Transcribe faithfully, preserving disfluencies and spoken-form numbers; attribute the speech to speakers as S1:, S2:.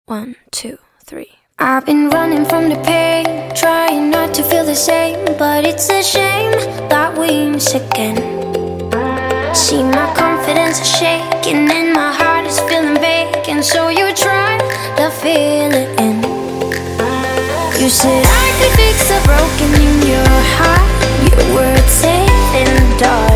S1: One, two, three. I've been running from the pain, trying not to feel the same, but it's a shame that we miss again. See, my confidence is shaking and my heart is feeling vacant, so you try to fill it in. You said I could fix the broken in your heart. Your words safe in the dark.